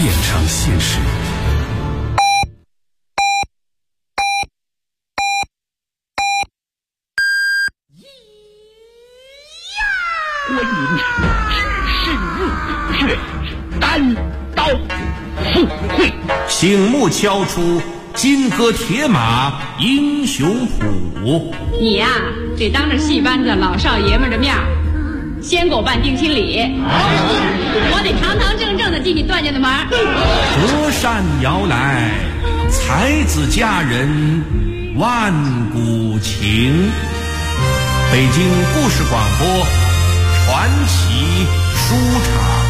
变成现实。 观音只是日月，单刀赴会， 醒目敲出金戈铁马英雄谱。 你呀，得当着戏班子老少爷们的面先给我办定亲礼，我得堂堂正正的进你段家的门。 隔山遥来，才子佳人万古情。北京故事广播传奇书场。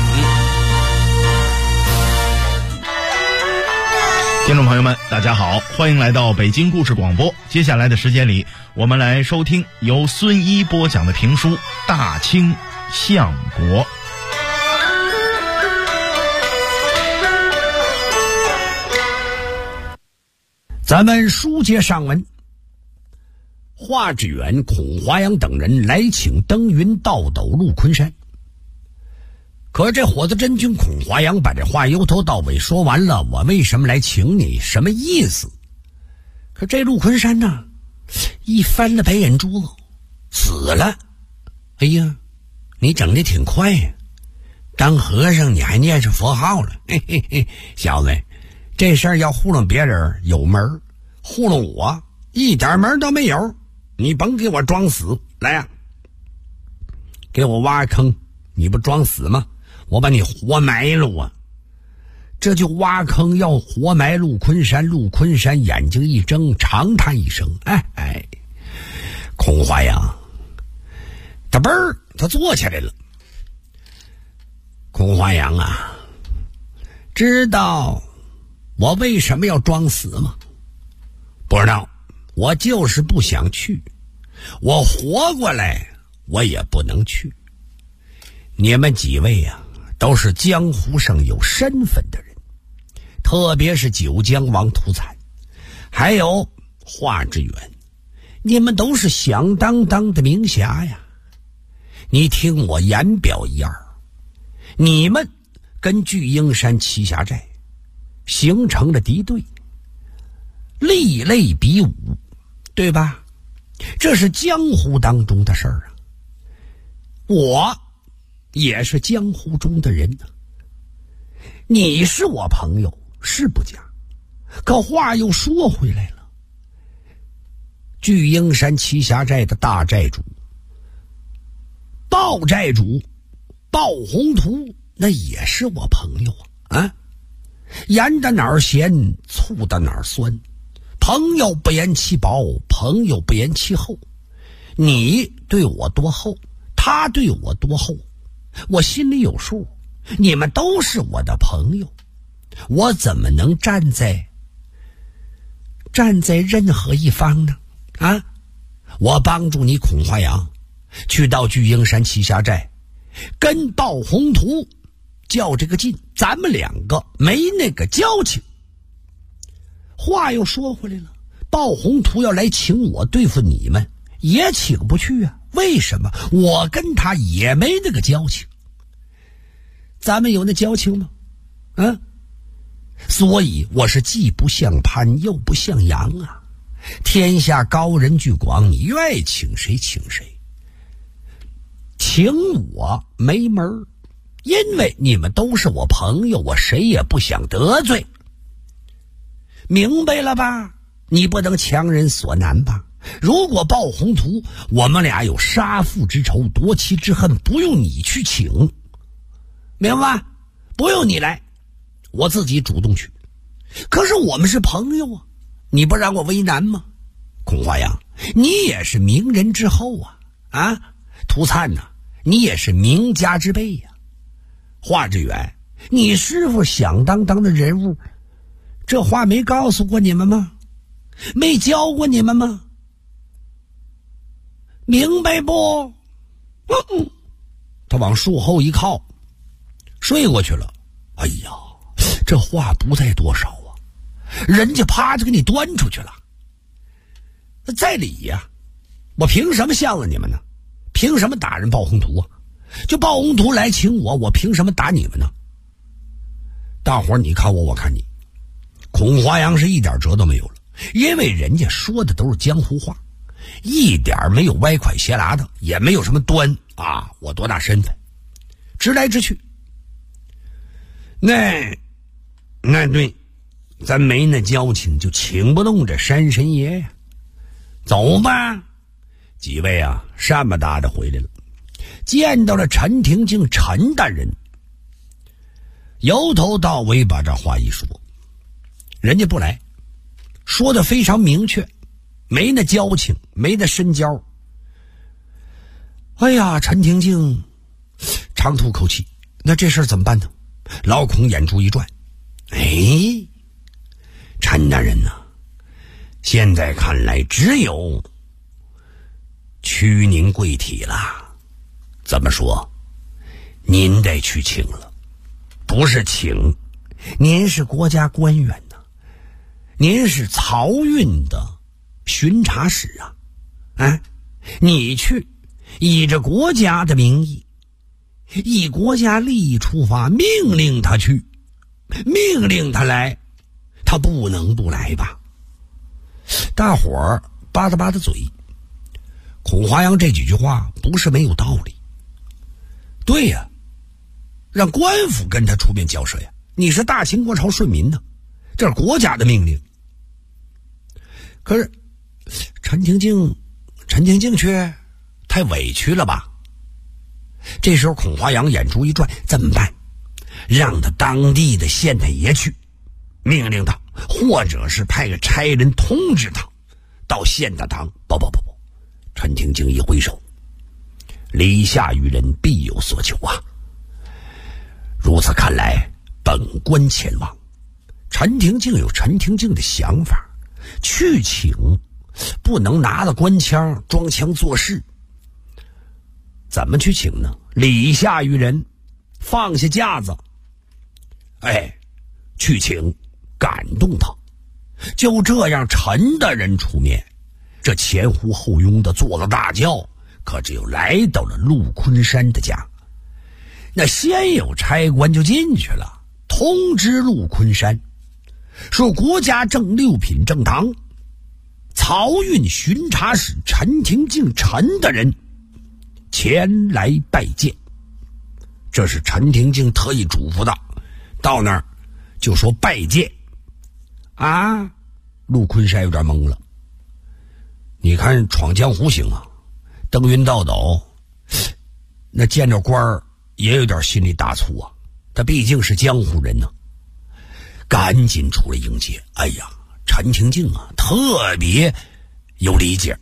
听众朋友们，大家好，欢迎来到北京故事广播。接下来的时间里，我们来收听由孙一播讲的评书《大清相国》。 咱们书接上文，华志远、孔华阳等人来请登云倒斗陆昆山。可这伙子真君孔华阳把这话由头到尾说完了，我为什么来请你，什么意思？可这陆昆山呢，一翻了白眼珠子，死了。哎呀，你整的挺快呀，当和尚你还念上佛号了，嘿嘿嘿，小子，这事儿要糊弄别人有门，糊弄我一点门都没有。你甭给我装死，来呀，给我挖坑，你不装死吗？我把你活埋了啊！这就挖坑要活埋陆昆山。陆昆山眼睛一睁，长叹一声：“哎，孔华阳，他嘣儿，他坐起来了。孔华阳啊，知道我为什么要装死吗？不知道，我就是不想去。我活过来，我也不能去。你们几位呀，都是江湖上有身份的人，特别是九江王屠惨，还有华志远，你们都是响当当的名侠呀。你听我言表一二，你们跟巨鹰山栖霞寨形成了敌对，力类比武，对吧？这是江湖当中的事儿啊。我也是江湖中的人啊。你是我朋友是不假，可话又说回来了，巨鹰山栖霞寨的大寨主鲍寨主鲍宏图，那也是我朋友啊。盐的哪儿咸，醋的哪儿酸，朋友不言其薄，朋友不言其厚。你对我多厚，他对我多厚，我心里有数。你们都是我的朋友，我怎么能站在任何一方呢？啊，我帮助你孔华阳去到巨鹰山栖霞寨，跟鲍宏图较这个劲，咱们两个没那个交情。话又说回来了，鲍宏图要来请我对付你们，也请不去啊。为什么？我跟他也没那个交情。咱们有那交情吗？啊，所以我是既不像潘又不像杨啊。天下高人俱广，你愿意请谁请谁，请我没门，因为你们都是我朋友，我谁也不想得罪。明白了吧？你不能强人所难吧？如果鲍宏图我们俩有杀父之仇，夺妻之恨，不用你去请，明白？不用你来，我自己主动去。可是我们是朋友啊，你不让我为难吗？孔华阳，你也是名人之后啊，屠灿呐，你也是名家之辈呀。华志远，你师父响当当的人物，这话没告诉过你们吗？没教过你们吗？明白不？他往树后一靠，睡过去了。哎呀，这话不在多少啊，人家啪就给你端出去了。在理呀，我凭什么向着你们呢？凭什么打人鲍宏图啊？就鲍宏图来请我，我凭什么打你们呢？ 大伙儿你看我，我看你，孔华阳是一点辙都没有了，因为人家说的都是江湖话，一点没有歪拐斜拉的，也没有什么端啊，我多大身份，直来直去。那对，咱没那交情，就请不动这山神爷呀。走吧，几位啊，善不大的回来了，见到了陈廷敬陈大人，由头到尾把这话一说，人家不来，说的非常明确，没那交情，没那深交。哎呀，陈廷敬长吐口气，那这事儿怎么办呢？老孔眼珠一转，陈大人呐，现在看来只有屈您贵体了。怎么说？您得去请了，不是请，您是国家官员呐，您是漕运的巡查使啊，你去以着国家的名义，以国家利益出发，命令他去，命令他来，他不能不来吧？大伙儿吧嗒吧嗒嘴，孔华阳这几句话不是没有道理。对呀，让官府跟他出面交涉呀，你是大清国朝顺民呢，这是国家的命令。可是陈廷敬却太委屈了吧？这时候孔华阳眼珠一转，怎么办？让他当地的县太爷去命令他，或者是派个差人通知他到县大堂。不，陈廷敬一挥手，礼下于人，必有所求啊。如此看来，本官前往。陈廷敬有陈廷敬的想法，去请不能拿着官腔装腔作势。怎么去请呢？礼下于人，放下架子，去请，感动他。就这样，陈大人出面，这前呼后拥的做了大轿，可只有来到了陆昆山的家。那先有差官就进去了，通知陆昆山说国家正六品正堂漕运巡查使陈廷敬陈大人前来拜见。这是陈廷敬特意嘱咐的，到那儿就说拜见啊。陆昆山有点懵了，你看闯江湖行啊，登云倒斗，那见着官儿也有点心里大粗啊，他毕竟是江湖人呢。赶紧出来迎接。哎呀，陈廷敬啊，特别有理解。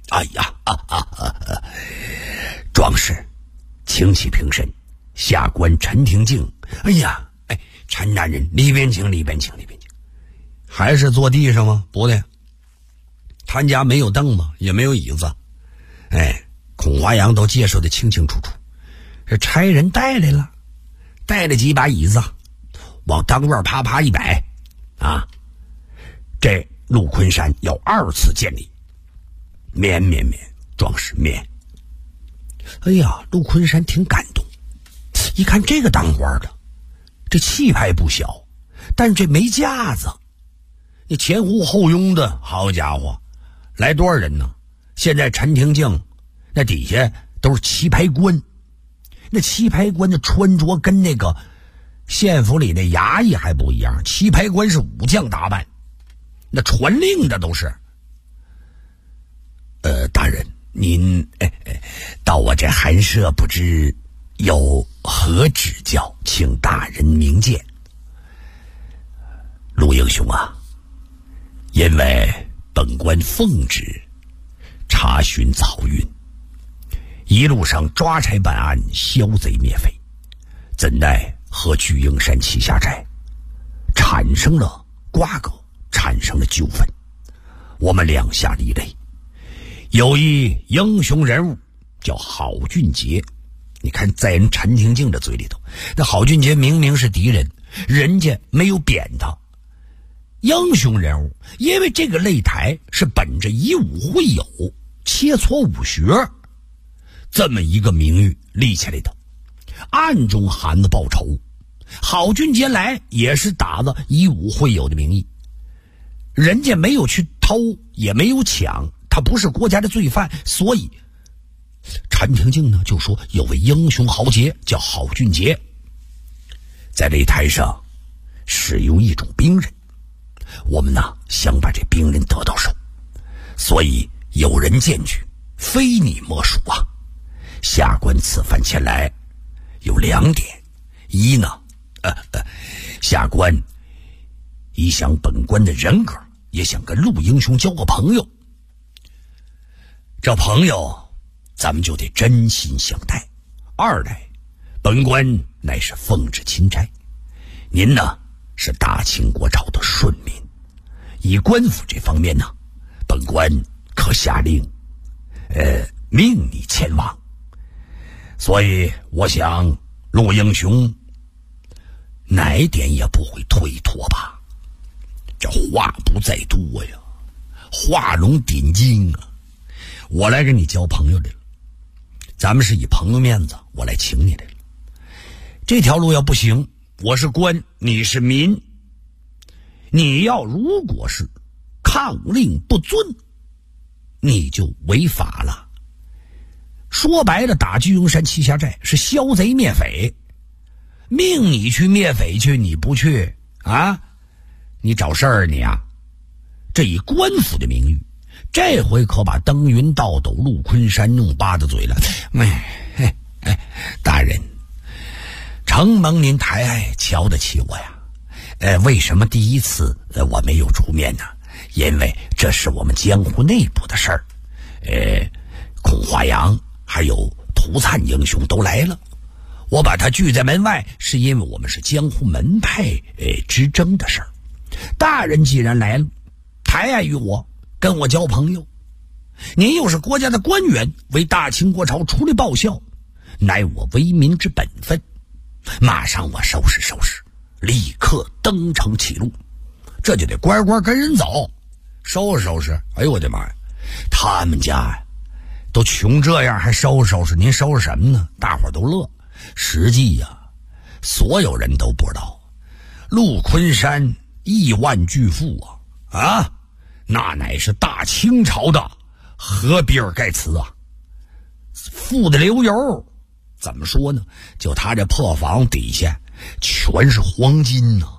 壮士，请起平身，下官陈廷敬。陈大人，里边请。还是坐地上吗？不对，他家没有凳子，也没有椅子。孔华阳都介绍的清清楚楚，这差人带了几把椅子，往当院啪啪一摆啊。这陆昆山要2次见礼，免，壮士免。陆昆山挺感动，一看这个当官的，这气派不小，但这没架子，你前呼后拥的，好家伙，来多少人呢？现在陈廷敬那底下都是棋牌官，那棋牌官的穿着跟那个县府里的衙役还不一样，棋牌官是武将打扮，那传令的都是。大人，您到我这寒舍不知有何指教，请大人明鉴。陆英雄啊，因为本官奉旨查询漕运，一路上抓差办案，消贼灭匪，怎奈和巨鹰山旗下寨产生了瓜葛，产生了纠纷，我们两下离雷。有一英雄人物叫郝俊杰，你看在人陈廷敬的嘴里头，那郝俊杰明明是敌人，人家没有贬他英雄人物，因为这个擂台是本着以武会友，切磋武学这么一个名誉立起来的，暗中含着报仇， 郝俊杰来也是打着以武会友的名义，人家没有去偷，也没有抢，他不是国家的罪犯，所以陈廷敬呢就说有位英雄豪杰叫郝俊杰，在擂台上使用一种兵刃，我们呢想把这兵刃得到手，所以有人荐举，非你莫属啊。下官此番前来有2点，一呢下官一想本官的人格，也想跟陆英雄交个朋友，这朋友咱们就得真心相待。2来，本官乃是奉旨钦差，您呢是大清国朝的顺民，以官府这方面呢，本官可下令命你前往，所以我想陆英雄哪一点也不会推脱吧。这话不在多呀，画龙点睛啊，我来跟你交朋友来了，咱们是以朋友面子，我来请你来了。这条路要不行，我是官，你是民，你要如果是抗令不遵，你就违法了。说白了，打聚英山七侠寨是消贼灭匪，命你去灭匪去，你不去啊？你找事儿你啊？这以官府的名誉，这回可把登云倒斗陆昆山弄巴的嘴了。大人，承蒙您抬爱，瞧得起我呀。为什么第一次我没有出面呢？因为这是我们江湖内部的事儿。孔华阳还有涂灿英雄都来了，我把他拒在门外，是因为我们是江湖门派之争的事儿。大人既然来了，抬爱于我，跟我交朋友，您又是国家的官员，为大清国朝出力报效，乃我为民之本分。马上我收拾收拾，立刻登城起路，这就得乖乖跟人走，收拾收拾。哎呦我的妈呀，他们家呀都穷这样还收拾收拾，您收拾什么呢？大伙都乐。实际呀，所有人都不知道，陆昆山亿万巨富啊，那乃是大清朝的和比尔盖茨啊，富的流油。怎么说呢？就他这破房底下全是黄金呢。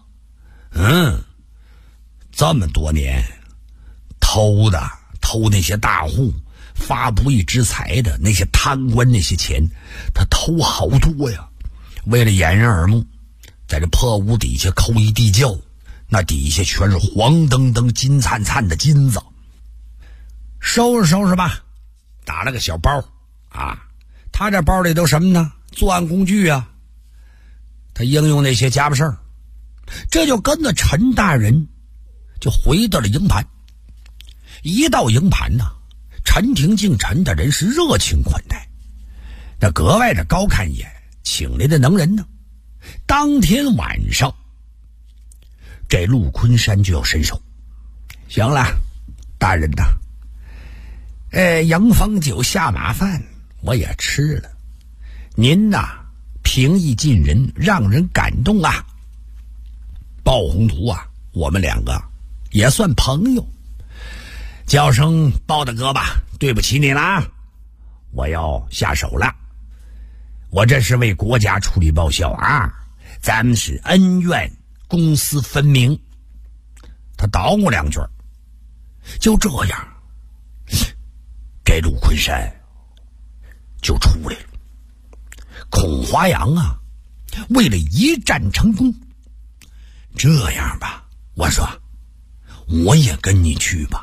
这么多年偷那些大户发不义之财的那些贪官，那些钱他偷好多呀。为了掩人耳目，在这破屋底下抠一地窖，那底下全是黄澄澄金灿灿的金子。收拾收拾吧，打了个小包啊。他这包里都什么呢？作案工具啊，他应用那些家伙事儿。这就跟着陈大人就回到了营盘。一到营盘呢，陈廷敬陈大人是热情款待，那格外的高看一眼，请来的能人呢。当天晚上，这陆昆山就要伸手。行了，大人呐，迎风酒下马饭我也吃了，您呐平易近人，让人感动啊。鲍宏图啊，我们2个也算朋友，叫声鲍大哥吧，对不起你啦，我要下手了。我这是为国家出力报效啊，咱们是恩怨公私分明。他捣鼓2句，就这样，这陆昆山就出来了。孔华阳啊，为了一战成功，这样吧，我说我也跟你去吧。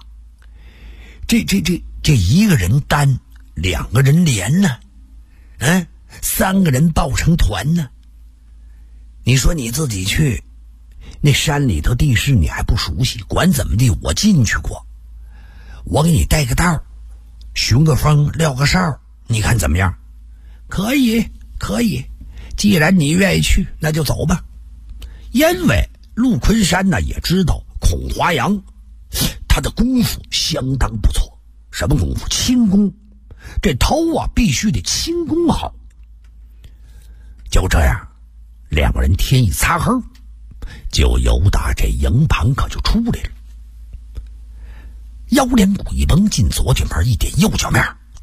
这一个人单，2个人连呢，3个人抱成团呢。你说你自己去，那山里头地势你还不熟悉，管怎么地我进去过，我给你带个道，寻个风，撂个哨，你看怎么样？可以，既然你愿意去，那就走吧。因为陆昆山呢也知道孔华阳他的功夫相当不错。什么功夫？轻功。这偷啊必须得轻功好。就这样， 两个人天一擦黑，就由打这营盘可就出来了。腰连鼓一绷，进左脚面一点右脚面，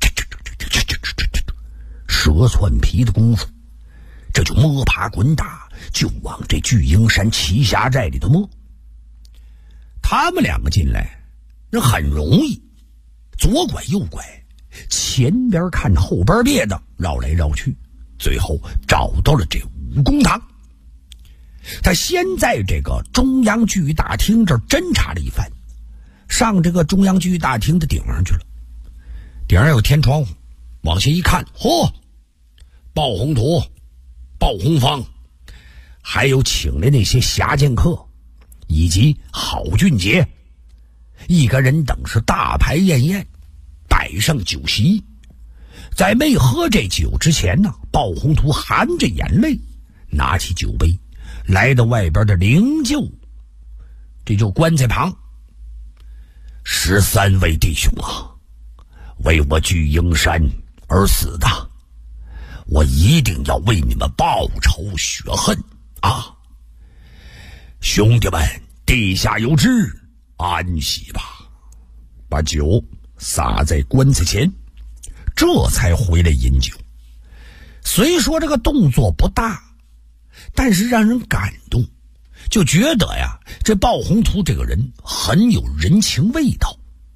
蛇窜皮的功夫，这就摸爬滚打，就往这巨鹰山奇侠寨里头摸。他们两个进来那很容易，左拐右拐，前边看后边别的，绕来绕去，最后找到了这武功堂。他先在这个中央剧大厅这儿侦查了一番，上这个中央剧大厅的顶上去了。顶上有天窗户，往下一看，嚯，鲍宏图、鲍宏芳，还有请来那些侠剑客以及郝俊杰，一个人等是大排宴宴，摆上酒席。在没喝这酒之前呢，鲍宏图含着眼泪拿起酒杯，来到外边的灵柩，这就棺材旁。13位弟兄啊，为我巨鹰山而死的，我一定要为你们报仇雪恨啊！兄弟们，地下有知，安息吧。把酒洒在棺材前，这才回来饮酒。虽说这个动作不大，但是让人感动，就觉得呀，这鲍宏图这个人很有人情味道。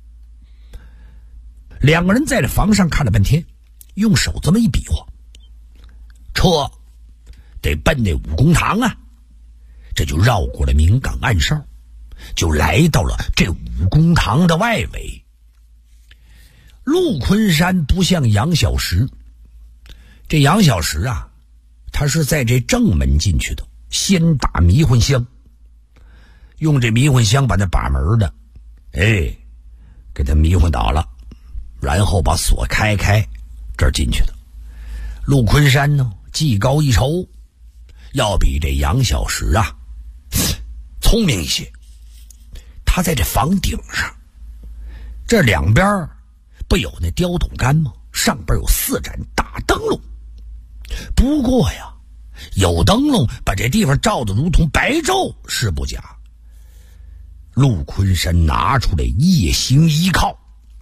两个人在这房上看了半天，用手这么一比划，车得奔那武功堂啊，这就绕过了明岗暗哨，就来到了这武功堂的外围。陆昆山不像杨小石，这杨小石啊，他是在这正门进去的，先打迷魂香，用这迷魂香把那把门的给他迷魂倒了，然后把锁开这儿进去的。陆昆山呢，技高一筹，要比这杨小石啊聪明一些。他在这房顶上，这两边不有那雕斗杆吗？上边有4盏大灯笼。不过呀，有灯笼把这地方照得如同白昼是不假。陆昆山拿出来夜行衣靠，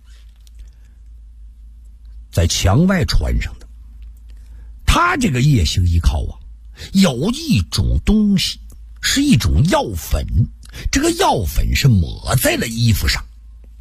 在墙外穿上的。他这个夜行衣靠啊，有一种东西是一种药粉，这个药粉是抹在了衣服上。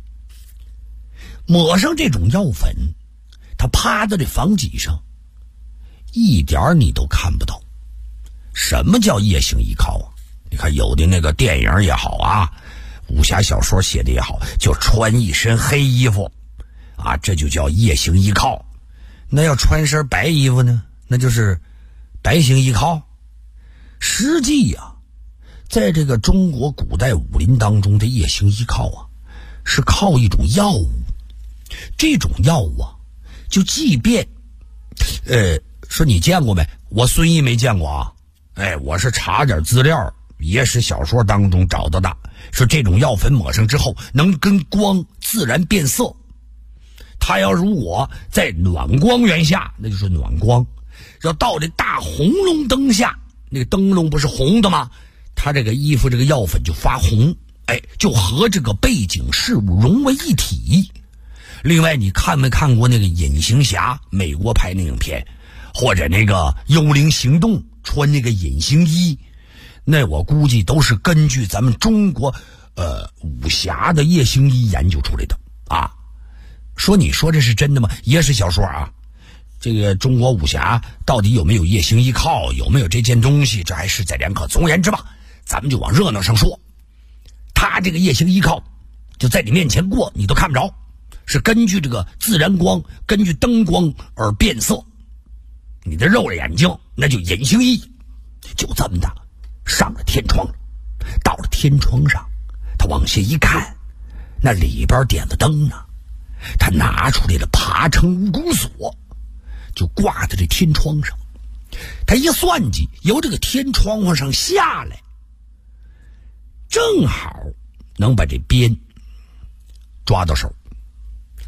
抹上这种药粉，他趴在这房脊上，一点你都看不到。什么叫夜行衣靠啊？你看有的那个电影也好啊，武侠小说写的也好，就穿一身黑衣服啊，这就叫夜行衣靠。那要穿身白衣服呢，那就是白行衣靠。实际呀，在这个中国古代武林当中的夜行衣靠啊，是靠一种药物。这种药物啊，就即便说你见过没？我孙毅没见过啊。我是查点资料，野史小说当中找到的，说这种药粉抹上之后能跟光自然变色。它要如果在暖光源下，那就是暖光；要到这大红龙灯下，那个灯笼不是红的吗？它这个衣服这个药粉就发红，就和这个背景事物融为一体。另外，你看没看过那个隐形侠，美国拍那影片，或者那个幽灵行动穿那个隐形衣，那我估计都是根据咱们中国武侠的夜行衣研究出来的啊。你说这是真的吗？也是小说啊。这个中国武侠到底有没有夜行衣靠，有没有这件东西，这还是在两可。总而言之吧，咱们就往热闹上说。他这个夜行衣靠就在你面前过，你都看不着，是根据这个自然光，根据灯光而变色。你的肉了眼睛，那就隐形衣。就这么的上了天窗，到了天窗上，他往下一看，那里边点了灯呢。他拿出来了爬成蜈蚣锁，就挂在这天窗上。他一算计，由这个天窗户上下来，正好能把这鞭抓到手。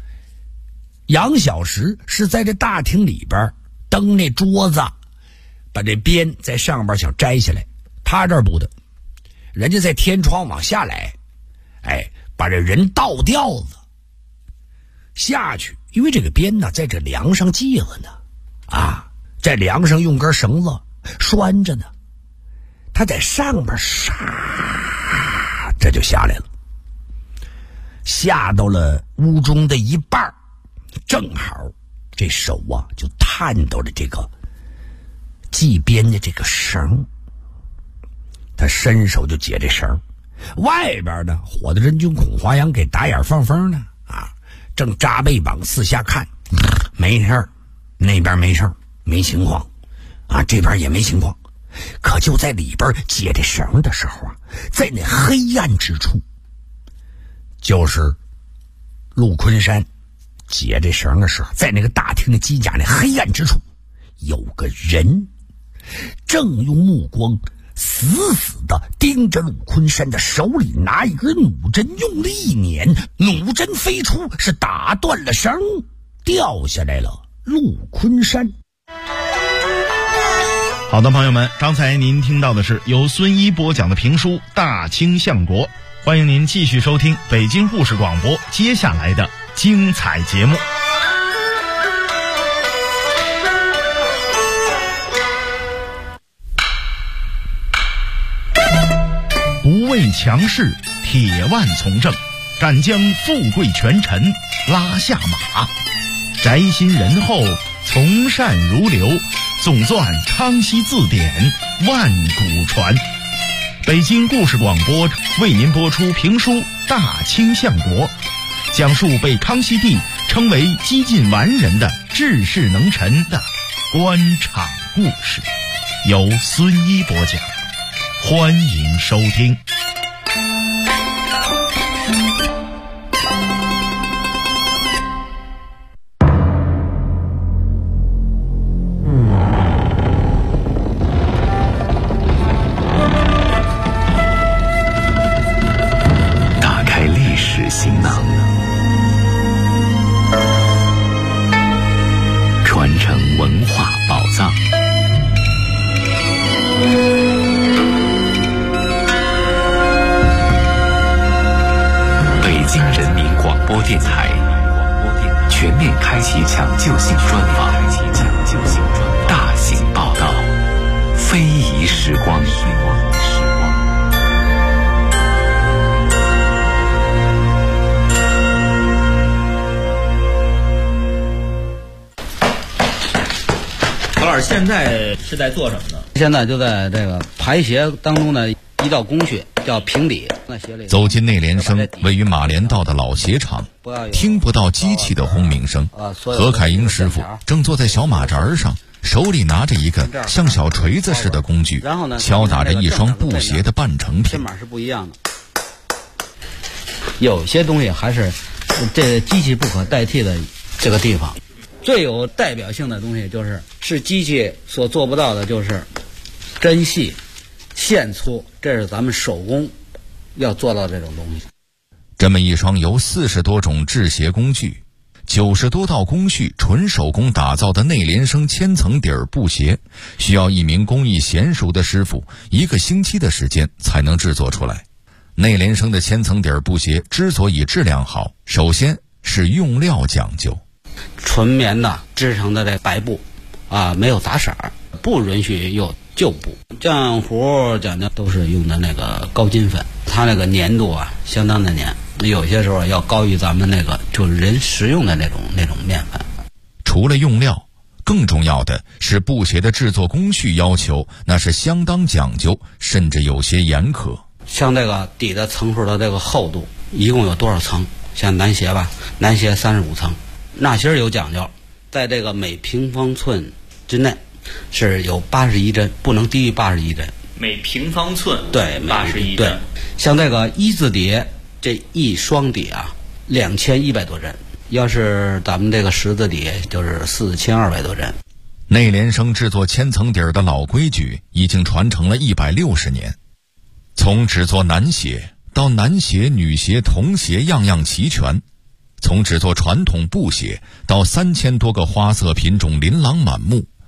杨小石是在这大厅里边蹬那桌子， 把这边在上边想摘下来，他这儿不的，人家在天窗往下来，把这人倒吊子下去，因为这个鞭呢在这梁上系了呢，在梁上用根绳子拴着呢，他在上边这就下来了，下到了屋中的一半，正好这手就探到了这个系鞭的这个绳，他伸手就解这绳，外边呢火的真君孔华阳给打眼放风呢，正扎背膀四下看，没事儿，那边没事儿，没情况，这边也没情况。可就在里边解这绳的时候在那黑暗之处，就是陆昆山解这绳的时候，在那个大厅的机甲那黑暗之处，有个人正用目光死死地盯着陆昆山的手里拿一根弩针，用力一捻，弩针飞出，是打断了绳，掉下来了陆昆山。 好的，朋友们，刚才您听到的是由孙一播讲的评书《大清相国》，欢迎您继续收听北京故事广播接下来的精彩节目。不畏强势，铁腕从政，敢将富贵权臣拉下马，宅心仁厚，从善如流，总算康熙字典，万古传。北京故事广播为您播出评书《大清相国》，讲述被康熙帝称为几近完人的治世能臣的官场故事，由孙一播讲，欢迎收听。 行囊，传承文化宝藏。北京人民广播电台全面开启抢救性专访，大型报道，非遗时光。 何老师现在是在做什么呢？ 现在就在这个排协当中的一道工序叫平底。 走进内联升位于马连道的老鞋厂，听不到机器的轰鸣声。何凯英师傅正坐在小马扎上，手里拿着一个像小锤子似的工具，敲打着一双布鞋的半成品。 这码是不一样的，有些东西还是这机器不可代替的这个地方。最有代表性的东西是机器所做不到的，就是针细线粗，这是咱们手工要做到这种东西。 这么一双由40多种制鞋工具、90多道工序纯手工打造的内联升千层底儿布鞋，需要一名工艺娴熟的师傅1个星期的时间才能制作出来。内联升的千层底儿布鞋之所以质量好，首先是用料讲究。 纯棉的织成的这白布没有杂色，不允许有旧布。浆糊讲究都是用的那个高筋粉，它那个粘度相当的粘，有些时候要高于咱们那个就是人食用的那种面粉。 除了用料，更重要的是布鞋的制作工序要求，那是相当讲究，甚至有些严苛。 像这个底的层数的这个厚度一共有多少层？像男鞋吧，男鞋35层。纳鞋有讲究，在这个每平方寸之内是有81针，不能低于81针。 每平方寸对 81针。 对，像这个一字底，这一双底2100多针，要是咱们这个十字底就是4200多针。 内联升制作千层底儿的老规矩已经传承了160年，从制作男鞋到男鞋、女鞋、童鞋样样齐全。从制作传统布鞋到3000多个花色品种琳琅满目，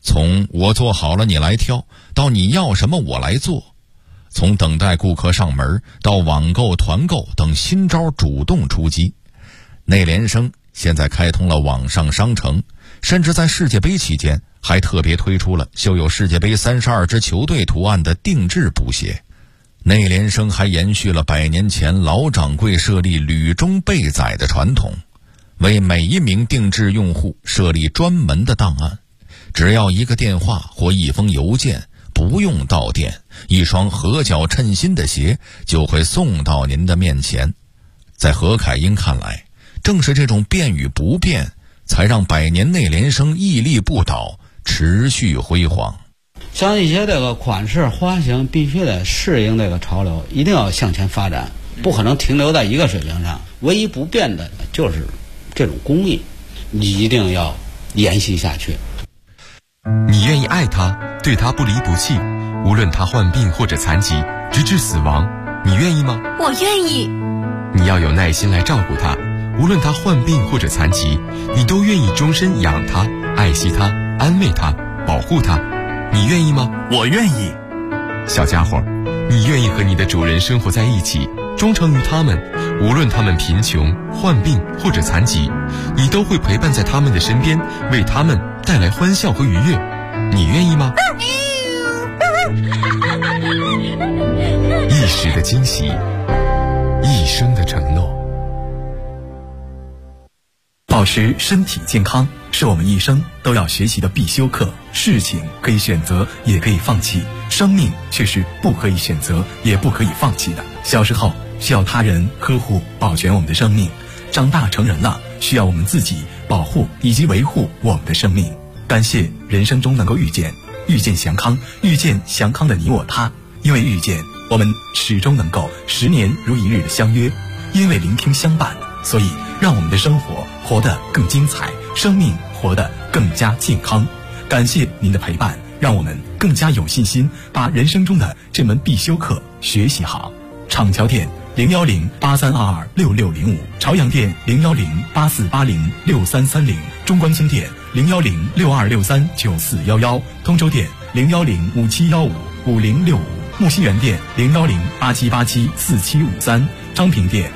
从我做好了你来挑，到你要什么我来做；从等待顾客上门到网购、团购等新招主动出击。内联升现在开通了网上商城，甚至在世界杯期间还特别推出了绣有世界杯32支球队图案的定制布鞋。内联升还延续了100年前老掌柜设立履中备载的传统，为每一名定制用户设立专门的档案，只要一个电话或一封邮件，不用到店，一双合脚称心的鞋就会送到您的面前。在何凯英看来，正是这种变与不变，才让100年内联升屹立不倒，持续辉煌。 像一些这个款式花型必须得适应这个潮流，一定要向前发展，不可能停留在一个水平上。唯一不变的就是这种工艺，你一定要延续下去。 你愿意爱他，对他不离不弃，无论他患病或者残疾，直至死亡，你愿意吗？ 我愿意。 你要有耐心来照顾他，无论他患病或者残疾，你都愿意终身养他、爱惜他、安慰他、保护他，你愿意吗？ 我愿意。 小家伙，你愿意和你的主人生活在一起，忠诚于他们，无论他们贫穷、患病或者残疾，你都会陪伴在他们的身边，为他们带来欢笑和愉悦，你愿意吗？一时的惊喜，一生的承诺。 保持身体健康是我们一生都要学习的必修课。事情可以选择，也可以放弃，生命却是不可以选择，也不可以放弃的。小时候需要他人呵护保全我们的生命，长大成人了需要我们自己保护以及维护我们的生命。感谢人生中能够遇见祥康，遇见祥康的你我他。因为遇见，我们始终能够10年如一日的相约；因为聆听相伴，所以让我们的生活活得更精彩，生命活得更加健康。感谢您的陪伴，让我们更加有信心把人生中的这门必修课学习好。厂桥店01083226605，朝阳店01084806330，中关村店01062639411，通州店01057155065，木樨园店01087874753，昌平店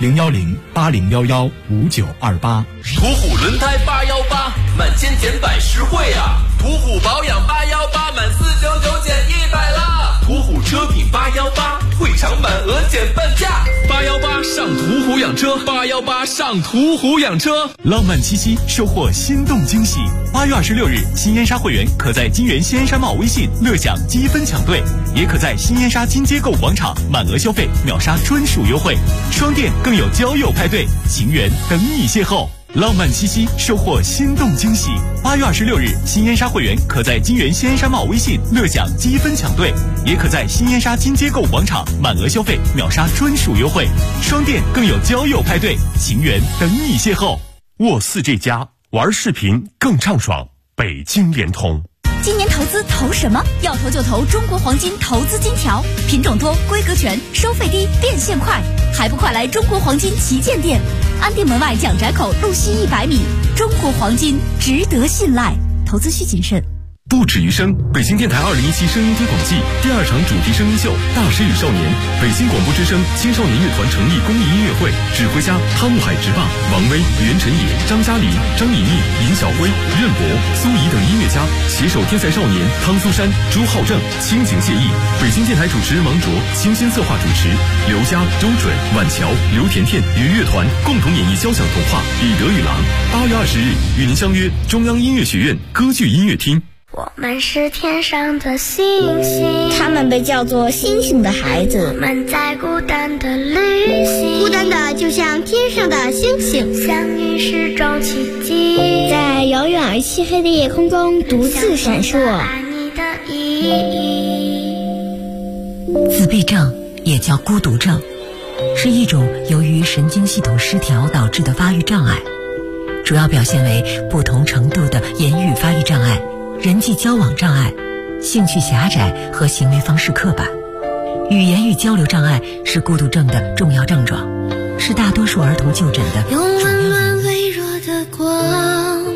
01080115928。 途虎轮胎818，满千减百实惠啊！途虎保养818，满499减100啦！途虎车品818，会场满额减半价！818上途虎养车，818上途虎养车。 浪漫七夕，收获心动惊喜。8月26日，新燕莎会员可在金源新燕莎茂微信乐享积分抢兑，也可在新燕莎金街购物广场满额消费秒杀专属优惠，双店更有交友派对，情缘等你邂逅。浪漫七夕，收获心动惊喜。8月26日，新燕莎会员可在金源新燕莎茂微信乐享积分抢兑，也可在新燕莎金街购物广场满额消费秒杀专属优惠，双店更有交友派对，情缘等你邂逅。 沃4这家，玩视频更畅爽。北京联通。 今年投资投什么？要投就投中国黄金投资金条，品种多，规格全，收费低，变现快，还不快来中国黄金旗舰店，安定门外蒋宅口路西100米。中国黄金值得信赖，投资需谨慎。 不止于声，北京电台2017声音推广季第2场主题声音秀《大师与少年》，北京广播之声青少年乐团成立公益音乐会，指挥家汤姆海直霸、王威、袁晨野、张嘉林、张以密、尹晓辉、任博、苏怡等音乐家携手天才少年汤苏山、朱浩正，倾情献艺。北京电台主持人王卓倾心策划主持，刘佳、周准、晚乔、刘甜甜与乐团共同演绎交响童话《彼得与狼》。8月20日与您相约中央音乐学院歌剧音乐厅。 我们是天上的星星， 他们被叫做星星的孩子。 我们在孤单的旅行， 孤单的就像天上的星星， 相遇是种奇迹， 在遥远而漆黑的夜空中独自闪烁。 爱你的意义。 自闭症也叫孤独症，是一种由于神经系统失调导致的发育障碍，主要表现为不同程度的言语发育障碍、人际交往障碍、兴趣狭窄和行为方式刻板。语言与交流障碍是孤独症的重要症状，是大多数儿童就诊的主要原因。 用温暖微弱的光， 关注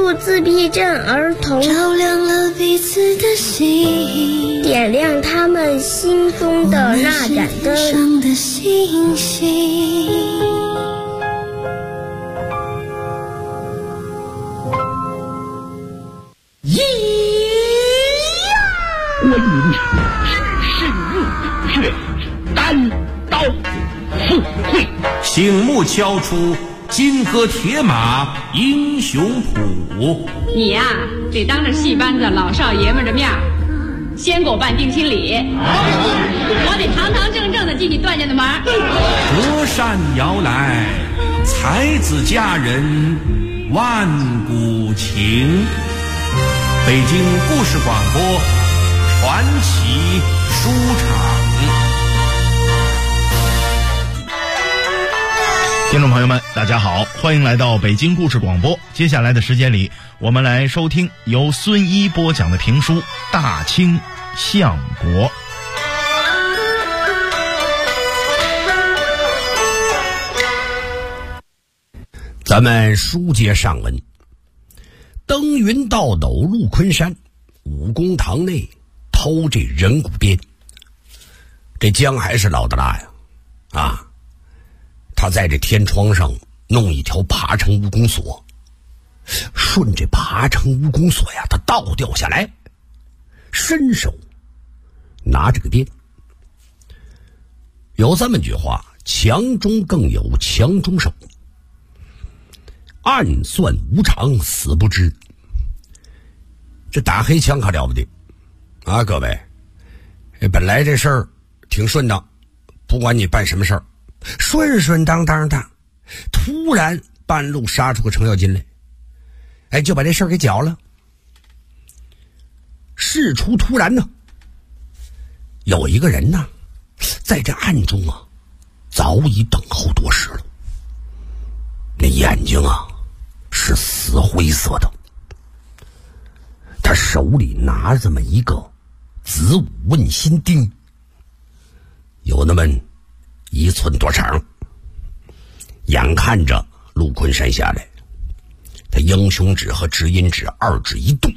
助自闭症儿童， 照亮了彼此的心， 点亮他们心中的那盏灯。 上的星星。 我云只身入血，单刀赴会， 醒目敲出金戈铁马英雄谱。 你呀，得当着戏班子老少爷们的面先给我办定亲礼，我得堂堂正正的进你段家的门。 隔山摇来，才子佳人万古情。北京故事广播传奇书场。 听众朋友们，大家好，欢迎来到北京故事广播。接下来的时间里，我们来收听由孙一播讲的评书《大清相国》。 咱们书接上文，登云倒斗入昆山，武公堂内偷这人骨鞭。这姜还是老的辣呀，啊！他在这天窗上弄一条爬成蜈蚣索，顺着爬成蜈蚣索呀，他倒掉下来，伸手拿着个鞭。有这么句话，强中更有强中手，暗算无常，死不知。这打黑枪可了不得啊，各位！本来这事儿挺顺当，不管你办什么事儿，顺顺当当的，突然半路杀出个程咬金来，就把这事儿给搅了。事出突然呢，有一个人呢，在这暗中啊，早已等候多时了。那眼睛啊，是死灰色的，他手里拿这么一个子午问心钉，有那么1寸多长。眼看着陆昆山下来，他英雄指和指引指二指一动，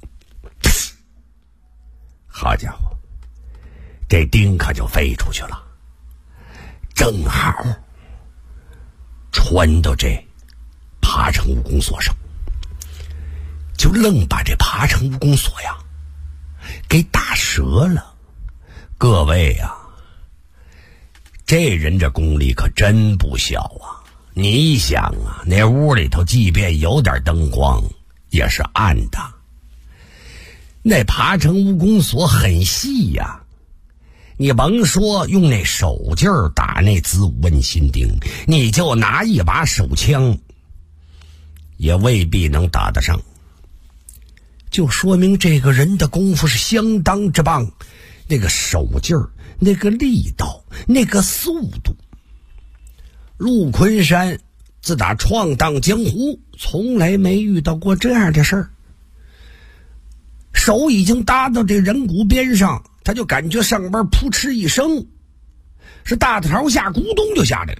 好家伙，这钉可就飞出去了，正好穿到这爬成蜈蚣索上，就愣把这爬成蜈蚣索呀给打折了。各位呀，这人这功力可真不小啊！你想啊，那屋里头即便有点灯光也是暗的，那爬成蜈蚣索很细呀，你甭说用那手劲儿打那子午问心钉，你就拿一把手枪也未必能打得上，就说明这个人的功夫是相当之棒，那个手劲儿，那个力道，那个速度。陆昆山自打闯荡江湖，从来没遇到过这样的事儿。手已经搭到这人骨边上，他就感觉上边扑哧一声，是大头下咕咚就下来了。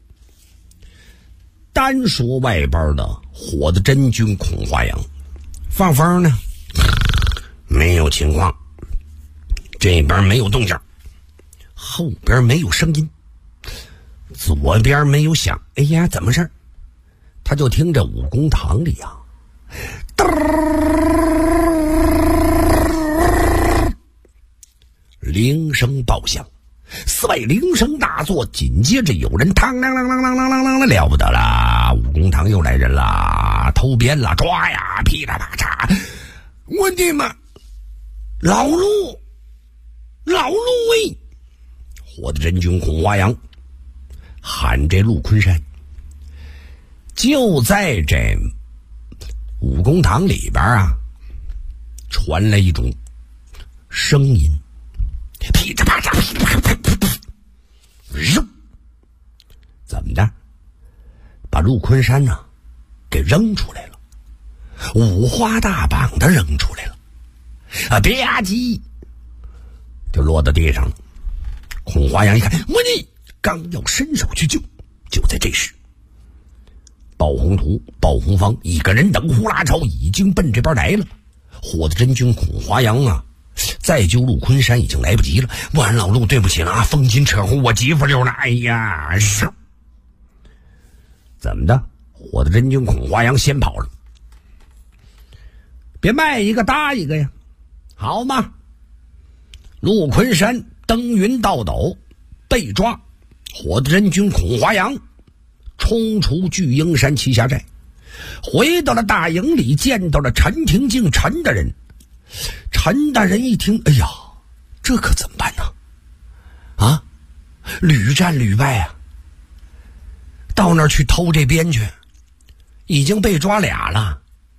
单说外边的火的真君孔华阳，放风呢没有情况，这边没有动静，后边没有声音，左边没有响。哎呀，怎么事？他就听着武公堂里啊，铃声爆响，四外铃声大作，紧接着有人嘡啷啷啷啷啷啷啷，了不得啦！武公堂又来人啦，偷鞭啦，抓呀，噼里啪嚓！我的妈！老陆喂！火的真君孔华阳喊这陆昆山，就在这武公堂里边啊，传来一种声音，噼里啪嚓，怎么的？把陆昆山呢给扔出来了，五花大绑的扔出来了，吧唧就落到地上了。孔华阳一看，我你刚要伸手去救，就在这时， 鲍宏图、鲍宏方一个人等呼啦超已经奔这边来了。火的真君孔华阳啊，再救入昆山已经来不及了。万老路，对不起了啊，风金车祸，我急不溜了。哎呀，是怎么的？火的真君孔华阳先跑了，别卖一个搭一个呀，好吗？陆昆山登云倒斗被抓，火的真君孔华阳冲出巨鹰山栖霞寨，回到了大营里，见到了陈廷敬陈大人。陈大人一听，哎呀，这可怎么办呢？啊，屡战屡败啊，到那儿去偷这鞭去，已经被抓俩了。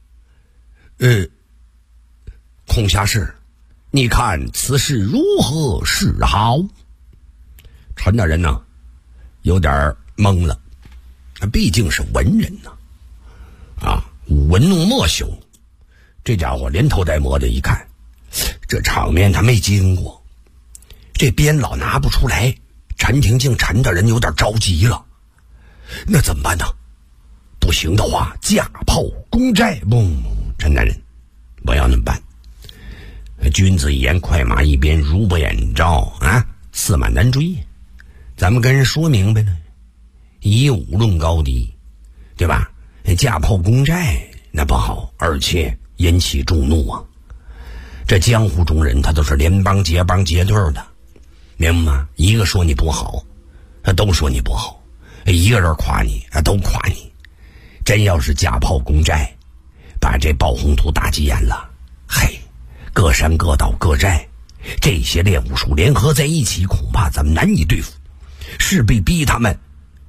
孔下士，你看此事如何是好？陈大人呢，有点懵了，毕竟是文人呢，文怒莫羞。这家伙连头带摸的一看，这场面他没经过，这鞭老拿不出来。陈廷敬陈大人有点着急了，那怎么办呢？不行的话，架炮攻寨。不，陈大人，不要那么办。君子一言，快马一鞭，如不眼照啊，驷马难追。咱们跟人说明白了，以武论高低，对吧？架炮攻寨那不好，而且引起众怒啊。这江湖中人他都是联邦结帮结对的，明白吗？一个说你不好，都说你不好；一个人夸你，都夸你。真要是架炮攻寨，把这鲍宏图打急眼了，嘿，各山各岛各寨这些练武术联合在一起，恐怕咱们难以对付，势必逼他们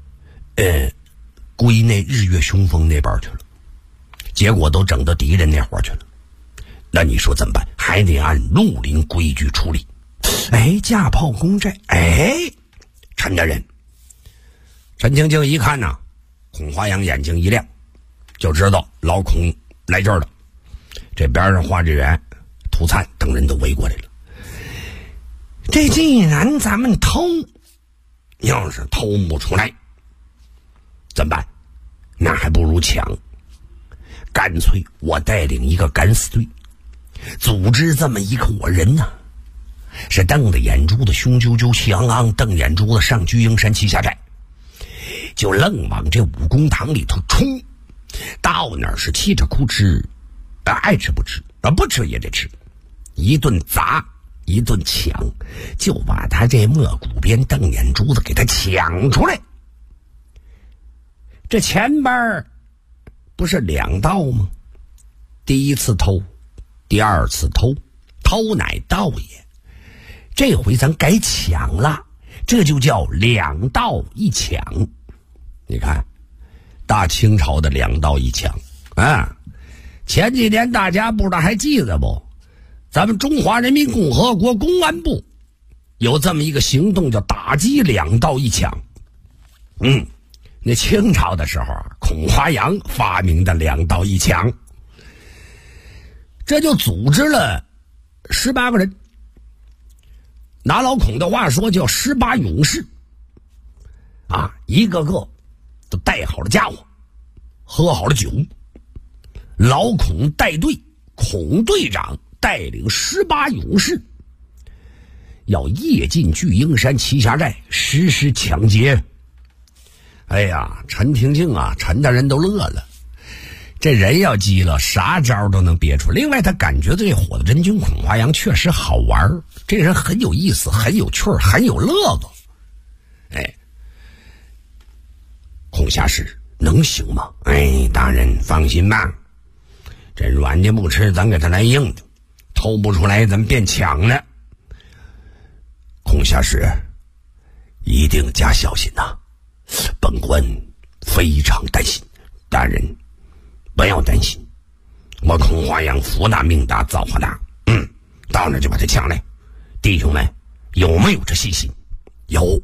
归那日月雄风那边去了，结果都整到敌人那会儿去了。那你说怎么办？还得按绿林规矩处理。架炮攻寨。陈大人，陈清清一看呢，孔华阳眼睛一亮，就知道老孔来这儿了。这边上华志远、涂灿等人都围过来了。这既然咱们偷，要是偷不出来怎么办？那还不如抢。干脆我带领一个敢死队，组织这么一个伙人呢，是瞪着眼珠子，雄赳赳气昂昂，瞪眼珠子上巨鹰山栖霞寨，就愣往这武功堂里头冲。到那儿是气着哭吃，爱吃不吃，不吃也得吃，一顿砸一顿抢，就把他这摸骨边瞪眼珠子给他抢出来。这前边不是两道吗？第一次偷，第二次偷，偷乃道也。这回咱改抢了，这就叫两道一抢。你看，大清朝的两道一抢啊，前几年大家不知道还记得不？咱们中华人民共和国公安部有这么一个行动，叫打击两道一抢。那清朝的时候啊，孔华阳发明的两道一抢，这就组织了18个人，拿老孔的话说叫18勇士啊，一个个都带好了家伙，喝好了酒。老孔带队，孔队长带领18勇士，要夜进巨鹰山栖霞寨实施抢劫。哎呀，陈廷敬啊，陈大人都乐了。这人要急了，啥招都能憋出。另外，他感觉这火的真君孔华阳确实好玩，这人很有意思，很有趣，很有乐子。孔下士能行吗？大人放心吧，这软的不吃，咱给他来硬的，偷不出来咱变抢了。孔下士一定加小心呐，本官非常担心。大人不要担心，我孔华阳福大命大造化大，到那就把他抢来。弟兄们有没有这信心？有。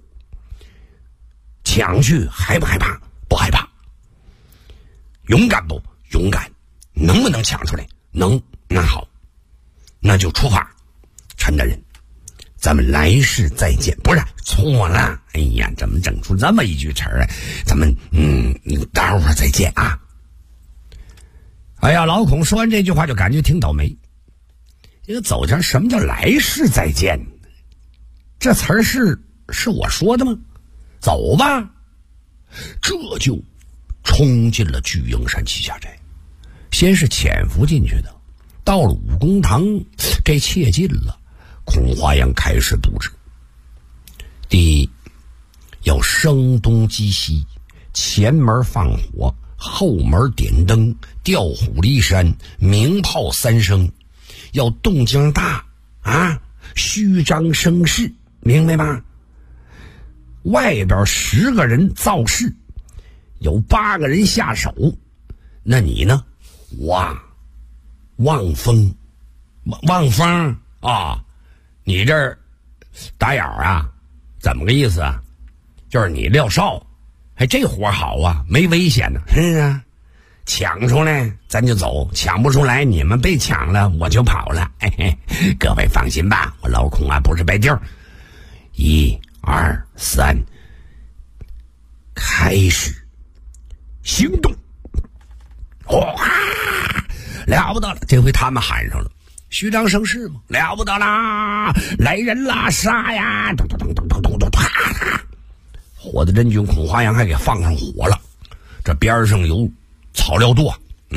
抢去害不害怕？不害怕。勇敢不？勇敢。能不能抢出来？能。那好，那就出发。陈大人， 咱们来世再见。不是，错了。哎呀，怎么整出这么一句词儿啊？咱们待会儿再见啊。哎呀，老孔说完这句话就感觉挺倒霉。这个走前什么叫来世再见？这词儿是我说的吗？走吧，这就冲进了巨鹰山栖霞寨。先是潜伏进去的，到了武功堂这切近了，孔华阳开始布置。第一，要声东击西，前门放火，后门点灯，调虎离山，鸣炮3声，要动静大啊，虚张声势，明白吗？外边10个人造势，有8个人下手，那你呢？望风啊！你这儿打眼儿啊？怎么个意思啊？就是你撂哨，哎，这活好啊，没危险呢。是啊，抢出来咱就走，抢不出来你们被抢了我就跑了。嘿嘿，各位放心吧，我老孔啊不是白地儿。1、2、3，开始行动！哇，了不得了！这回他们喊上了，虚张声势嘛，了不得啦！来人啦，杀呀！咚咚咚咚咚咚咚，啪！火的真君孔华阳还给放上火了，这边上有草料垛，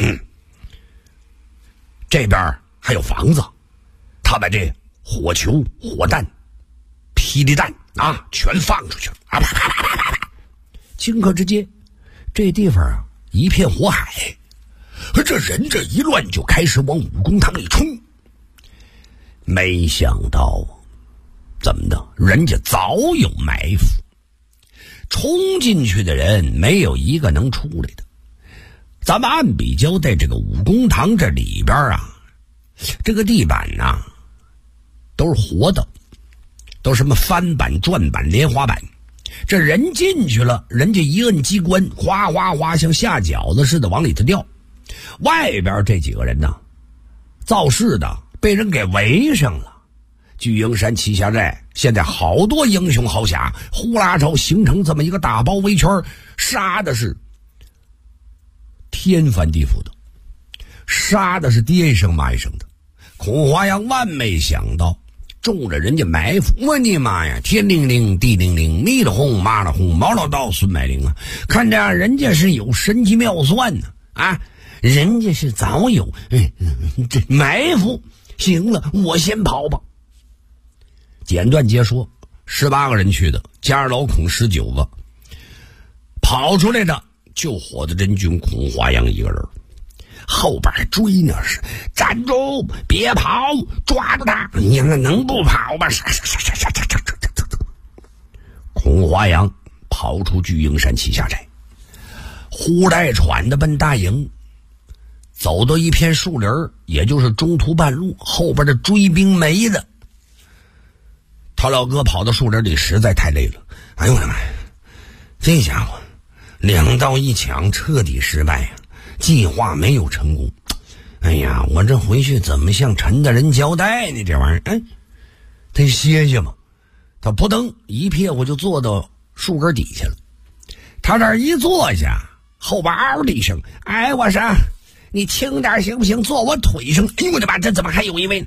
这边还有房子，他把这火球、火弹、霹雳弹啊全放出去了啊！啪啪啪啪啪！顷刻之间，这地方啊一片火海。这人这一乱就开始往武功堂里冲，没想到怎么的，人家早有埋伏，冲进去的人没有一个能出来的。咱们按比交代，这个武功堂这里边啊，这个地板啊都是活的，都什么翻板、转板、莲花板。这人进去了，人家一摁机关，哗哗哗像下饺子似的往里头掉。外边这几个人呢，造势的被人给围上了。巨鹰山栖霞寨现在好多英雄豪侠呼啦朝形成这么一个大包围圈，杀的是天翻地覆的，杀的是爹一声妈一声的。孔华阳万没想到中了人家埋伏，我的妈呀，天灵灵地灵灵，你的红妈的红，毛老道孙百灵啊！看着人家是有神机妙算呢啊！人家是早有这埋伏，行了，我先跑吧。简短截说，18个人去的，加上老孔19个，跑出来的就火的真君孔华阳一个人，后边追呢是站住，别跑，抓住他！你能不跑吗？孔华阳跑出巨鹰山栖霞寨，呼带喘的奔大营。走到一片树林，也就是中途半路，后边的追兵没了。他老哥跑到树林里实在太累了，哎呦我的妈呀，这家伙2刀1抢彻底失败呀，计划没有成功。哎呀，我这回去怎么向陈大人交代呢？这玩意儿，他歇歇嘛。他扑腾一屁股就坐到树根底下了。他这一坐下，后边嗷的一声，哎，我说你轻点行不行？坐我腿上！哎呦我的妈，这怎么还有一位呢？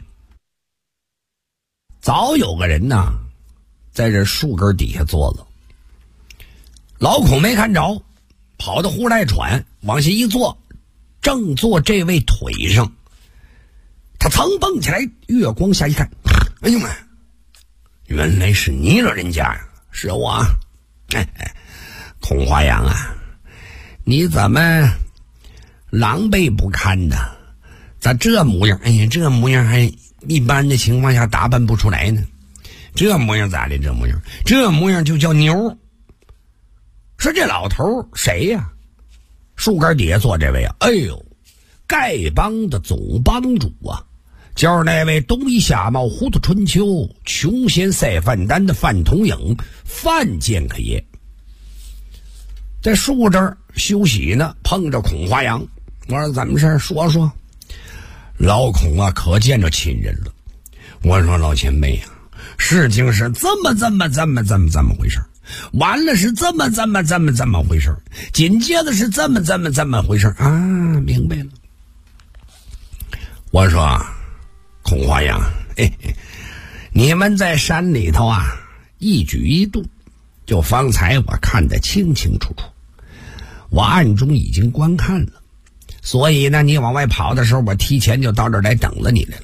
早有个人呢，在这树根底下坐了。老孔没看着，跑到呼来喘，往下一坐，正坐这位腿上。他噌蹦起来，月光下一看，哎呦妈，原来是你老人家呀！是我，孔华阳啊，你怎么狼狈不堪的？咋这模样？哎呀，这模样还一般的情况下打扮不出来呢。这模样咋的？这模样就叫牛。说这老头谁呀？树根底下坐这位啊，哎呦，丐帮的总帮主啊，就是那位东夷下帽糊涂春秋穷闲赛饭单的范同颖，范剑客爷。在树这儿休息呢，碰着孔华阳，我说怎么事？说说。老孔啊，可见着亲人了。我说老前辈啊， 事情是这么回事，完了是这么回事，紧接着是这么回事啊！明白了。我说，孔华阳，你们在山里头啊，一举一动，就方才我看得清清楚楚，我暗中已经观看了，所以呢，你往外跑的时候，我提前就到这儿来等了你来了。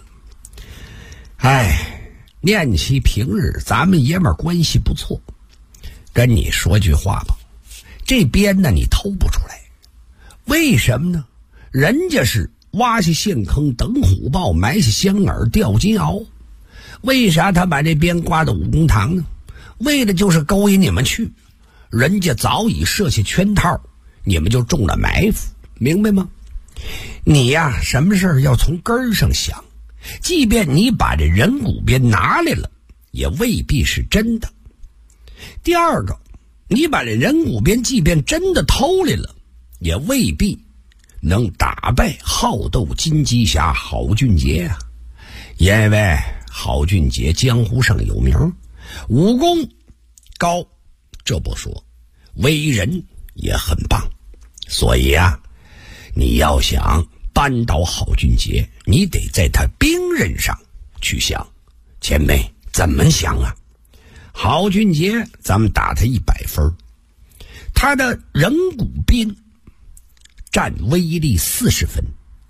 念起平日咱们爷们儿关系不错，跟你说句话吧，这边呢你偷不出来，为什么呢？人家是挖下陷坑等虎豹，埋下香饵钓金鳌，为啥他把这边挂到武功堂呢？为的就是勾引你们去，人家早已设下圈套，你们就中了埋伏，明白吗？你呀，什么事儿要从根儿上想，即便你把这人骨鞭拿来了，也未必是真的。第二个，你把这人骨鞭即便真的偷来了，也未必能打败好斗金鸡侠郝俊杰啊。因为郝俊杰江湖上有名，武功高，这不说，为人也很棒，所以啊，你要想扳倒郝俊杰，你得在他兵刃上去想。前辈怎么想啊？郝俊杰咱们打他100分，他的人骨鞭占威力40分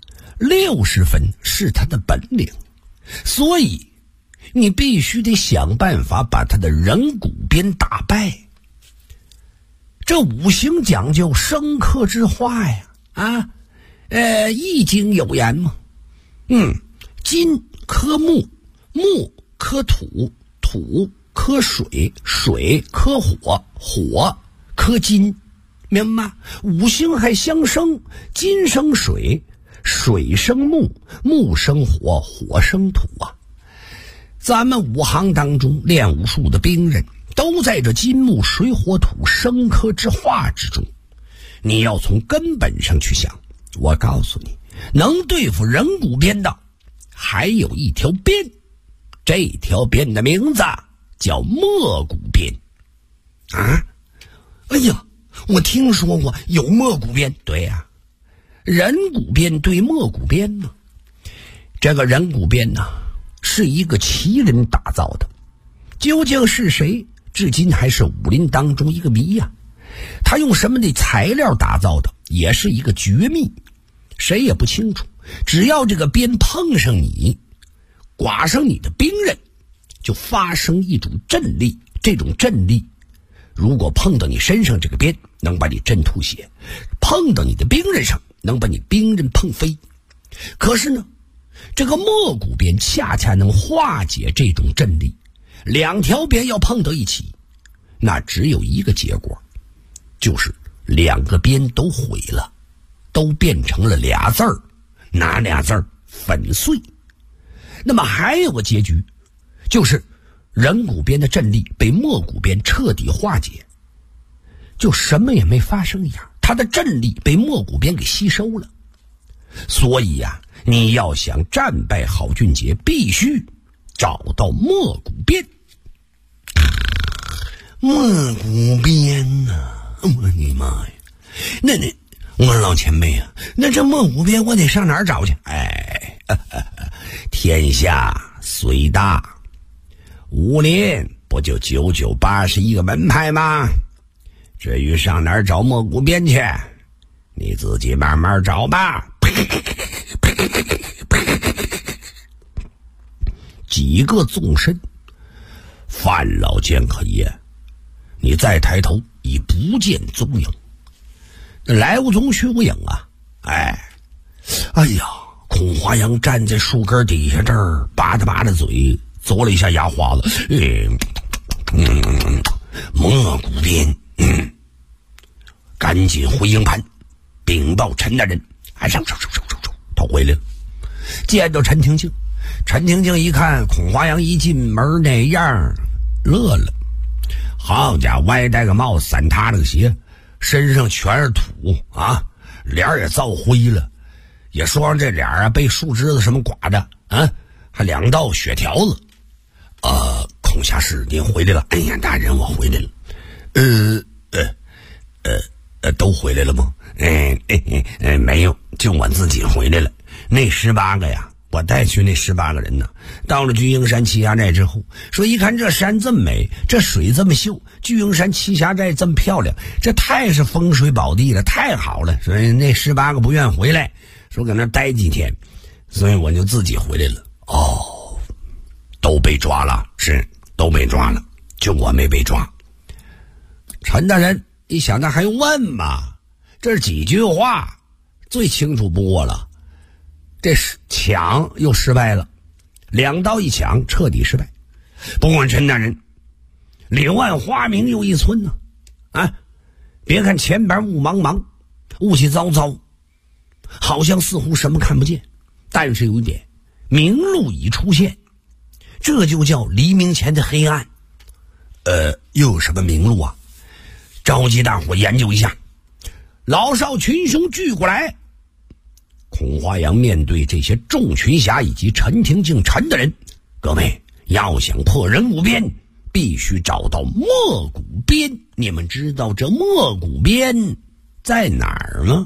，60分是他的本领，所以你必须得想办法把他的人骨鞭打败。这五行讲究生克制化呀，易经有言嘛，金克木，木克土，土克水，水克火，火克金，明白吗？五行还相生，金生水，水生木，木生火，火生土啊。咱们武行当中练武术的兵刃都在这金木水火土生克之化之中，你要从根本上去想。我告诉你，能对付人骨鞭的还有一条鞭，这条鞭的名字叫没骨鞭啊！哎呀，我听说过有没骨鞭。对呀，人骨鞭对没骨鞭呢。这个人骨鞭呢，是一个奇人打造的，究竟是谁，至今还是武林当中一个谜呀。他用什么的材料打造的，也是一个绝密，谁也不清楚。只要这个鞭碰上你，刮上你的兵刃，就发生一种震力，这种震力如果碰到你身上，这个鞭能把你震吐血，碰到你的兵刃上能把你兵刃碰飞。可是呢，这个没骨鞭恰恰能化解这种震力，两条鞭要碰到一起，那只有一个结果，就是两个鞭都毁了，都变成了俩字儿，哪俩字儿？粉碎。那么还有个结局，就是人骨鞭的震力被没骨鞭彻底化解，就什么也没发生一样，它的震力被没骨鞭给吸收了。所以呀，你要想战败郝俊杰，必须找到没骨鞭。没骨鞭啊，我的妈呀！那我说老前辈啊，那这没骨鞭我得上哪儿找去？天下虽大，武林不就981个门派吗？至于上哪儿找没骨鞭去，你自己慢慢找吧。几个纵身，范老剑客爷，你再抬头已不见踪影，来无踪去无影啊！哎呀，孔华阳站在树根底下这儿扒拉嘴，嘬了一下牙花子，没骨鞭，赶紧回营盘禀报陈大人。上，他回来了，见到陈廷敬。陈廷敬一看孔华阳一进门那样，乐了。好家伙，歪戴个帽子，散塌了个鞋，身上全是土啊，脸也遭灰了，也说上这脸啊被树枝子什么刮的啊，还2道血条子。孔统下士，您回来了。哎呀，大人，我回来了。都回来了吗？没有，就我自己回来了。那18个呀，我带去那18个人呢。到了巨鹰山栖霞寨之后，说一看这山这么美，这水这么秀，巨鹰山栖霞寨这么漂亮，这太是风水宝地了，太好了。所以那18个不愿回来，说搁那待几天，所以我就自己回来了。哦，都被抓了，是都被抓了，就我没被抓。陈大人一想，那还用问吗？这几句话最清楚不过了。这抢又失败了，2刀一抢彻底失败。不过陈大人，柳暗花明又一村呢。别看前边雾茫茫，雾气糟糟，好像似乎什么看不见，但是有一点，明路已出现，这就叫黎明前的黑暗。又有什么明路啊？召集大伙研究一下。老少群雄聚过来。孔华阳面对这些众群侠以及陈廷敬陈的人，各位要想破人骨边，必须找到莫谷边。你们知道这莫谷边在哪儿吗？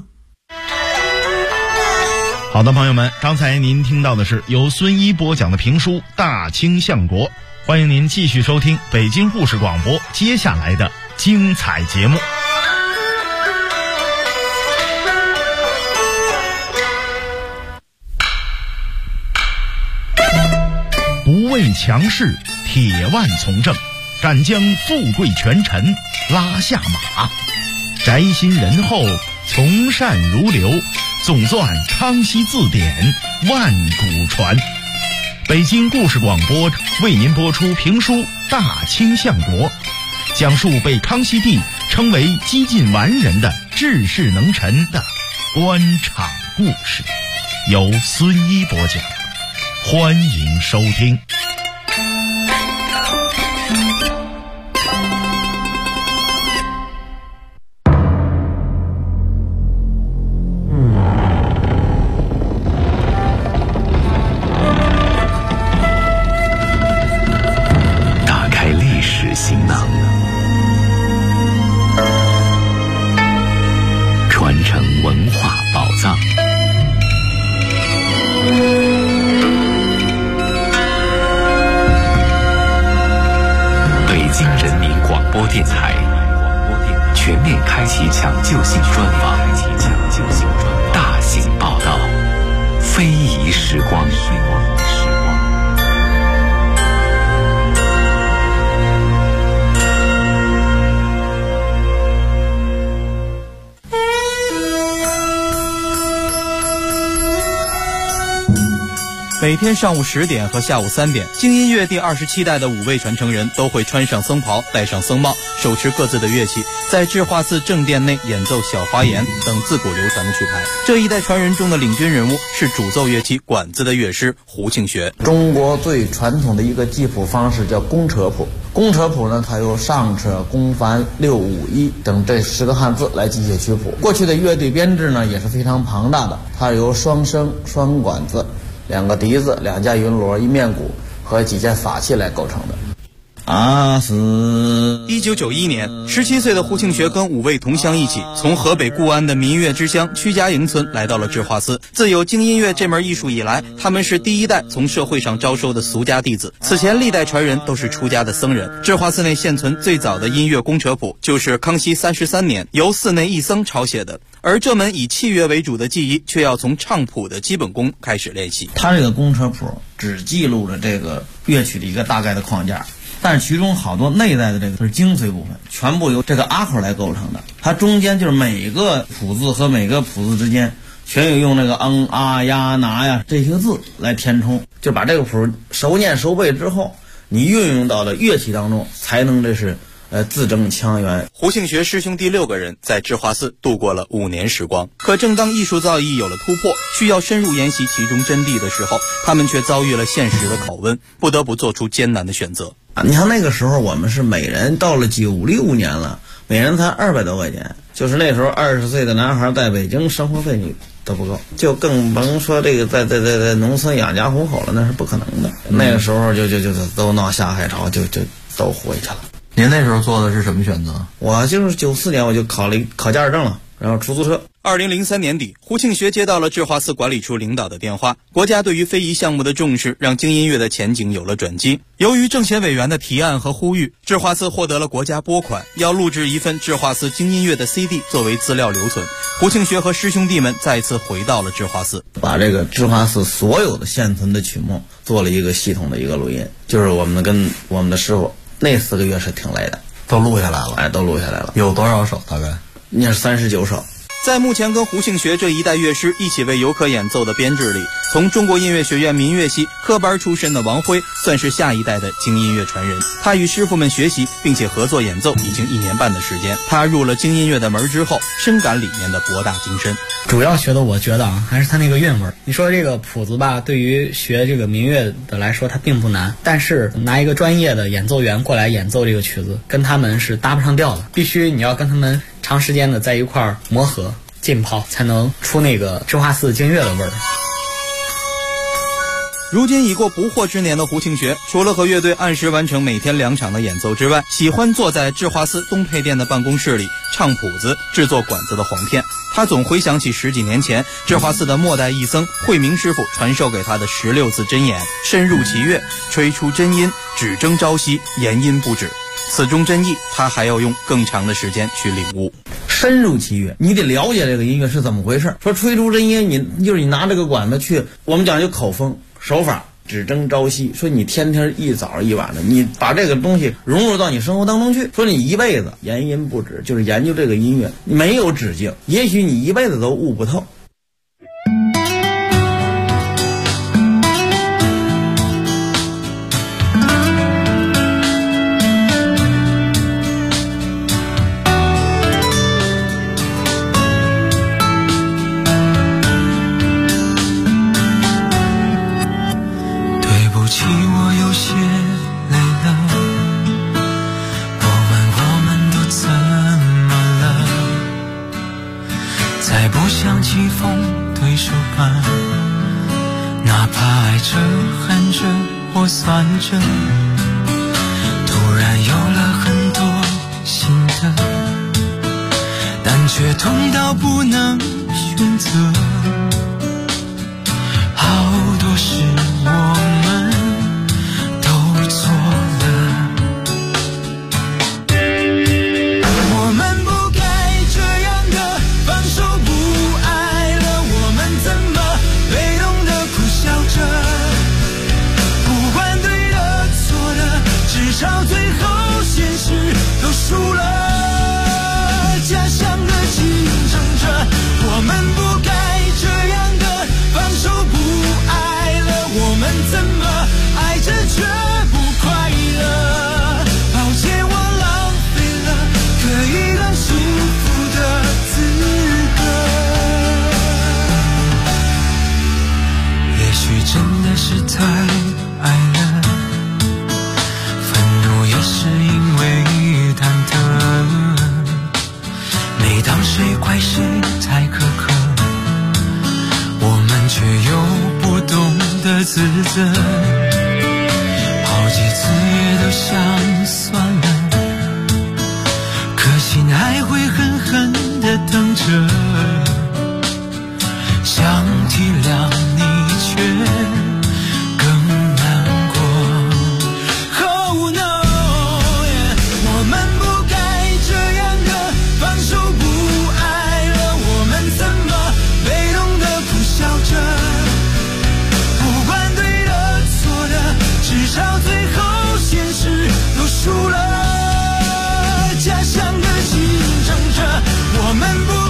好的，朋友们，刚才您听到的是由孙一播讲的评书《大清相国》，欢迎您继续收听北京故事广播接下来的精彩节目。不畏强势，铁腕从政，敢将富贵权臣拉下马，宅心仁厚，从善如流，总算康熙字典，万古传。北京故事广播为您播出评书《大清相国》，讲述被康熙帝称为几近完人的治世能臣的官场故事，由孙一播讲，欢迎收听。 打开历史行囊，传承文化宝藏。北京人民广播电台全面开启抢救性专访，大型报道，非遗时光。 每天上午10点和下午3点，京音乐第27代的5位传承人都会穿上僧袍，戴上僧帽，手持各自的乐器，在智化寺正殿内演奏小花言等自古流传的曲牌。这一代传人中的领军人物是主奏乐器管子的乐师胡庆学。 中国最传统的一个记谱方式叫公车谱。公车谱呢，它由上车、公繁、六五一等这10个汉字来记写曲谱。过去的乐队编制呢也是非常庞大的，它由双笙、双管子、2个笛子、2架云锣、1面鼓和几件法器来构成的。 1991年，17岁的胡庆学跟5位同乡一起，从河北固安的民乐之乡曲家营村来到了智化寺。自有京音乐这门艺术以来，他们是第1代从社会上招收的俗家弟子。此前历代传人都是出家的僧人。智化寺内现存最早的音乐公车谱，就是康熙33年由寺内一僧抄写的。而这门以器乐为主的技艺，却要从唱谱的基本功开始练习。 它这个公车谱只记录了这个乐曲的一个大概的框架，但是其中好多内在的这个是精髓部分，全部由这个阿口来构成的。它中间就是每个谱字和每个谱字之间全有用那个啊呀拿呀这些字来填充，就把这个谱熟念熟背之后，你运用到了乐器当中，才能这是字正腔圆。 胡庆学师兄弟6个人在智化寺度过了5年时光。可正当艺术造诣有了突破，需要深入研习其中真谛的时候，他们却遭遇了现实的拷问，不得不做出艰难的选择。 你看那个时候我们是每人到了96年了，每人才200多块钱，就是那时候20岁的男孩在北京生活费你都不够，就更甭说这个在农村养家糊口了，那是不可能的。那个时候就都闹下海潮，就都回去了。 您那时候做的是什么选择？ 我就是94年我就考驾驶证了，然后出租车。 2003年底，胡庆学接到了智化寺管理处领导的电话，国家对于非遗项目的重视让京音乐的前景有了转机。由于政协委员的提案和呼吁，智化寺获得了国家拨款，要录制一份智化寺京音乐的 CD 作为资料留存。胡庆学和师兄弟们再次回到了智化寺， 把这个智化寺所有的现存的曲目做了一个系统的一个录音，就是我们跟我们的师傅那4个月是挺累的， 都录下来了。 都录下来了。 有多少首？大概那是39首。 在目前跟胡庆学这一代乐师一起为游客演奏的编制里，从中国音乐学院民乐系科班出身的王辉算是下一代的京音乐传人。他与师傅们学习并且合作演奏已经1年半的时间。他入了京音乐的门之后，深感里面的博大精深。 主要学的我觉得还是他那个韵味。你说这个谱子吧，对于学这个民乐的来说它并不难，但是拿一个专业的演奏员过来演奏这个曲子，跟他们是搭不上调的。必须你要跟他们长时间的在一块儿磨合浸泡，才能出那个智化寺京乐的味儿。 如今已过不惑之年的胡庆学，除了和乐队按时完成每天2场的演奏之外，喜欢坐在智化寺东配殿的办公室里唱谱子、制作管子的簧片。他总回想起10几年前智化寺的末代义僧慧明师傅传授给他的16字真言：深入其乐，吹出真音，只争朝夕，言音不止。此中真意，他还要用更长的时间去领悟。 深入其乐，你得了解这个音乐是怎么回事。说吹出真音，你拿这个管子去，我们讲究口风手法，只争朝夕。说你天天一早一晚的，你把这个东西融入到你生活当中去。说你一辈子言音不止，就是研究这个音乐，没有止境，也许你一辈子都悟不透。 棋逢对手般，哪怕爱着恨着或算着，突然有了很多心得，但却痛到不能选择。好多事我们都错了，我们不该这样的放手不爱了，我们怎么被动的苦笑着，不管对的错的，至少最后现实都输了，假象的竞争着，我们不该这样的放手不爱了，我们怎么爱着却不快乐，抱歉我浪费了可以让幸福的资格，也许真的是太爱了，愤怒也是因为忐忑，每当谁怪谁太苛刻，我们却又不懂得自责，好几次也都想算了，可心还会狠狠地疼着。